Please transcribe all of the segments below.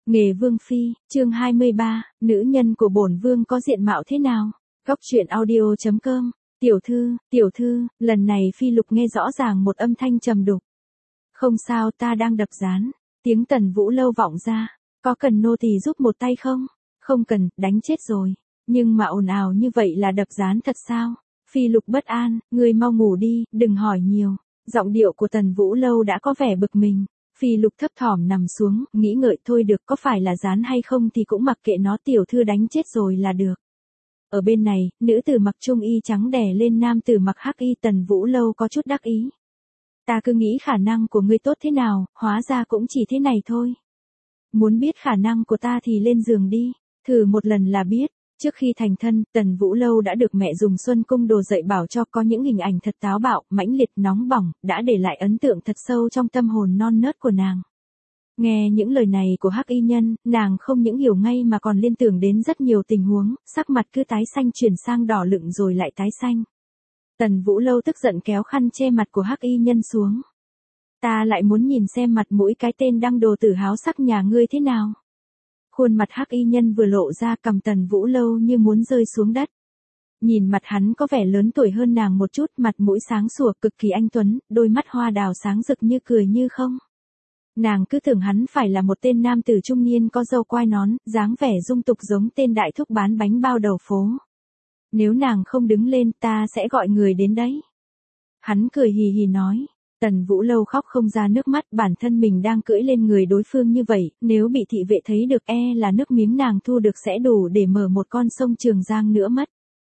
Nghề vương phi, chương 23, nữ nhân của bổn vương có diện mạo thế nào? Góc truyện audio.com. Tiểu thư, lần này Phi Lục nghe rõ ràng một âm thanh trầm đục. Không sao, ta đang đập gián. Tiếng Tần Vũ Lâu vọng ra. Có cần nô tỳ giúp một tay không? Không cần, đánh chết rồi. Nhưng mà ồn ào như vậy là đập gián thật sao? Phi Lục bất an, ngươi mau ngủ đi, đừng hỏi nhiều. Giọng điệu của Tần Vũ Lâu đã có vẻ bực mình. Phi Lục thấp thỏm nằm xuống, nghĩ ngợi thôi được, có phải là gián hay không thì cũng mặc kệ nó, tiểu thư đánh chết rồi là được. Ở bên này, nữ tử mặc trung y trắng đè lên nam tử mặc hắc y. Tần Vũ Lâu có chút đắc ý. Ta cứ nghĩ khả năng của ngươi tốt thế nào, hóa ra cũng chỉ thế này thôi. Muốn biết khả năng của ta thì lên giường đi, thử một lần là biết. Trước khi thành thân, Tần Vũ Lâu đã được mẹ dùng Xuân Cung Đồ dạy bảo cho, có những hình ảnh thật táo bạo, mãnh liệt, nóng bỏng, đã để lại ấn tượng thật sâu trong tâm hồn non nớt của nàng. Nghe những lời này của hắc y nhân, nàng không những hiểu ngay mà còn liên tưởng đến rất nhiều tình huống, sắc mặt cứ tái xanh chuyển sang đỏ lựng rồi lại tái xanh. Tần Vũ Lâu tức giận kéo khăn che mặt của hắc y nhân xuống. Ta lại muốn nhìn xem mặt mũi cái tên đăng đồ tử háo sắc nhà ngươi thế nào. Khuôn mặt hắc y nhân vừa lộ ra, cầm Tần Vũ Lâu như muốn rơi xuống đất. Nhìn mặt hắn có vẻ lớn tuổi hơn nàng một chút, mặt mũi sáng sủa cực kỳ anh tuấn, đôi mắt hoa đào sáng rực như cười như không. Nàng cứ tưởng hắn phải là một tên nam tử trung niên có râu quai nón, dáng vẻ dung tục giống tên đại thúc bán bánh bao đầu phố. Nếu nàng không đứng lên ta sẽ gọi người đến đấy. Hắn cười hì hì nói. Tần Vũ Lâu khóc không ra nước mắt, bản thân mình đang cưỡi lên người đối phương như vậy, nếu bị thị vệ thấy được là nước miếng nàng thu được sẽ đủ để mở một con sông Trường Giang nữa mất.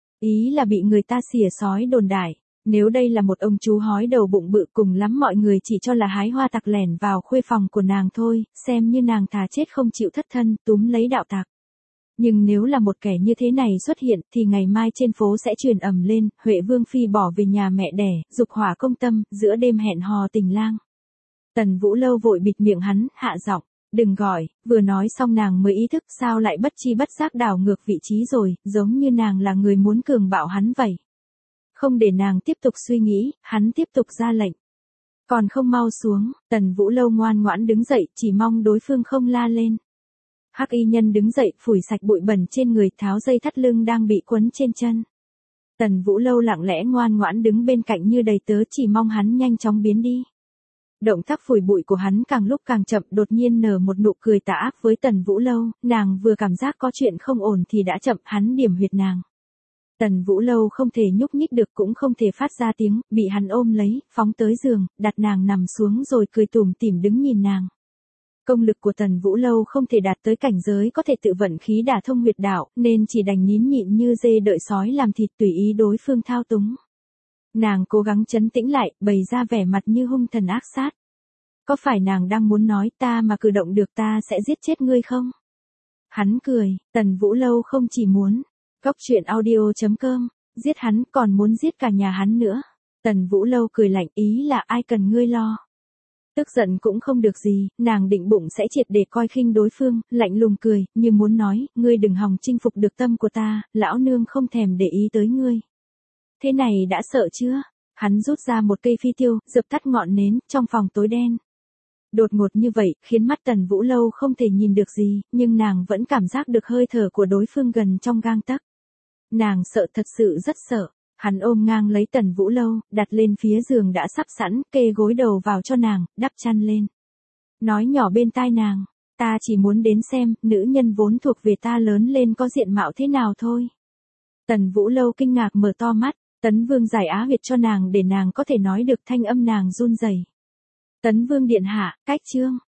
Ý là bị người ta xỉa xói đồn đại, nếu đây là một ông chú hói đầu bụng bự, cùng lắm mọi người chỉ cho là hái hoa tặc lẻn vào khuê phòng của nàng thôi, xem như nàng thà chết không chịu thất thân, túm lấy đạo tặc. Nhưng nếu là một kẻ như thế này xuất hiện thì ngày mai trên phố sẽ truyền ầm lên, Huệ Vương Phi bỏ về nhà mẹ đẻ, dục hỏa công tâm, giữa đêm hẹn hò tình lang. Tần Vũ Lâu vội bịt miệng hắn, hạ giọng, đừng gọi. Vừa nói xong nàng mới ý thức sao lại bất chi bất giác đảo ngược vị trí rồi, giống như nàng là người muốn cường bạo hắn vậy. Không để nàng tiếp tục suy nghĩ, hắn tiếp tục ra lệnh. Còn không mau xuống. Tần Vũ Lâu ngoan ngoãn đứng dậy, chỉ mong đối phương không la lên. Hắc y nhân đứng dậy, phủi sạch bụi bẩn trên người, tháo dây thắt lưng đang bị quấn trên chân. Tần Vũ Lâu lặng lẽ ngoan ngoãn đứng bên cạnh như đầy tớ, chỉ mong hắn nhanh chóng biến đi. Động tác phủi bụi của hắn càng lúc càng chậm, đột nhiên nở một nụ cười tà ác với Tần Vũ Lâu, nàng vừa cảm giác có chuyện không ổn thì đã chậm, hắn điểm huyệt nàng. Tần Vũ Lâu không thể nhúc nhích được, cũng không thể phát ra tiếng, bị hắn ôm lấy, phóng tới giường, đặt nàng nằm xuống rồi cười tủm tỉm đứng nhìn nàng. Công lực của Tần Vũ Lâu không thể đạt tới cảnh giới có thể tự vận khí đả thông huyệt đạo, nên chỉ đành nín nhịn như dê đợi sói làm thịt, tùy ý đối phương thao túng. Nàng cố gắng trấn tĩnh lại, bày ra vẻ mặt như hung thần ác sát. Có phải nàng đang muốn nói ta mà cử động được ta sẽ giết chết ngươi không? Hắn cười. Tần Vũ Lâu không chỉ muốn. Góc truyện audio.com. Giết hắn, còn muốn giết cả nhà hắn nữa. Tần Vũ Lâu cười lạnh, ý là ai cần ngươi lo. Tức giận cũng không được gì, nàng định bụng sẽ triệt để coi khinh đối phương, lạnh lùng cười, như muốn nói, ngươi đừng hòng chinh phục được tâm của ta, lão nương không thèm để ý tới ngươi. Thế này đã sợ chưa? Hắn rút ra một cây phi tiêu, dập tắt ngọn nến, trong phòng tối đen. Đột ngột như vậy, khiến mắt Tần Vũ Lâu không thể nhìn được gì, nhưng nàng vẫn cảm giác được hơi thở của đối phương gần trong gang tấc. Nàng sợ, thật sự rất sợ. Hắn ôm ngang lấy Tần Vũ Lâu, đặt lên phía giường đã sắp sẵn, kê gối đầu vào cho nàng, đắp chăn lên. Nói nhỏ bên tai nàng, ta chỉ muốn đến xem, nữ nhân vốn thuộc về ta lớn lên có diện mạo thế nào thôi. Tần Vũ Lâu kinh ngạc mở to mắt, Tấn Vương giải á huyệt cho nàng để nàng có thể nói được, thanh âm nàng run rẩy. Tấn Vương điện hạ, cách chương.